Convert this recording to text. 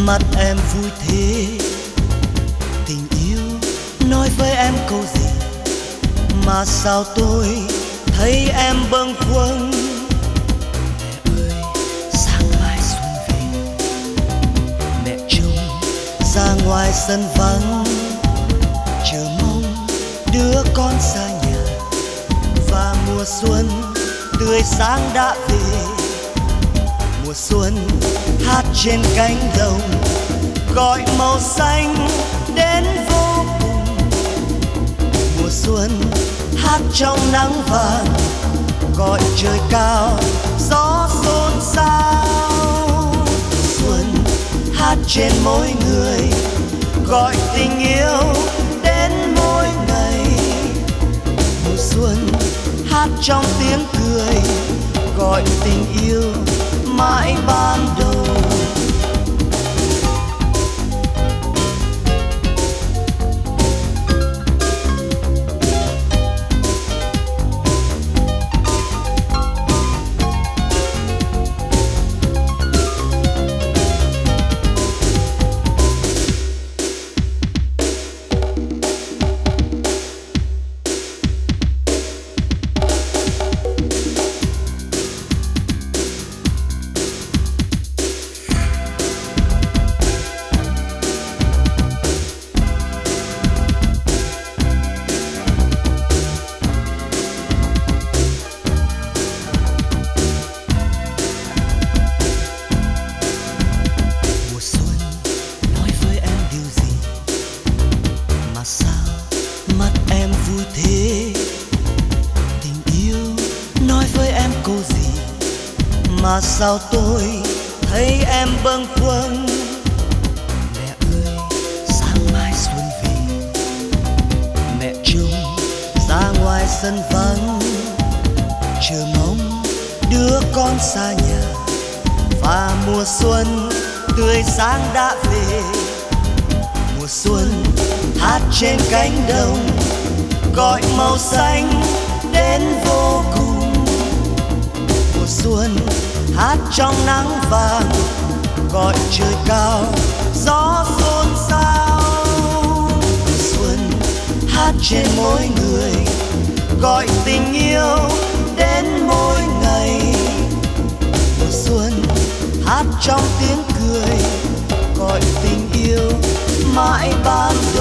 Mắt em vui thế, tình yêu nói với em câu gì mà sao tôi thấy em bâng khuâng. Mẹ ơi, sáng mai xuân về, mẹ trông ra ngoài sân vắng, chờ mong đứa con xa nhà và mùa xuân tươi sáng đã về. Mùa xuân hát trên cánh đồng, gọi màu xanh đến vô cùng. Mùa xuân hát trong nắng vàng, gọi trời cao gió xôn xao. Xuân hát trên mỗi người, gọi tình yêu đến mỗi ngày. Mùa xuân hát trong tiếng cười, gọi tình yêu mãi ban đầu. Mà sao tôi thấy em bâng khuâng. Mẹ ơi, sáng mai xuân về, mẹ trông ra ngoài sân vắng, chờ mong đứa con xa nhà và mùa xuân tươi sáng đã về. Mùa xuân hát trên cánh đồng, gọi màu xanh đến vô cùng. Mùa xuân hát trong nắng vàng, gọi trời cao gió xôn xao. Xuân hát trên mỗi người, gọi tình yêu đến mỗi ngày. Mùa xuân hát trong tiếng cười, gọi tình yêu mãi ban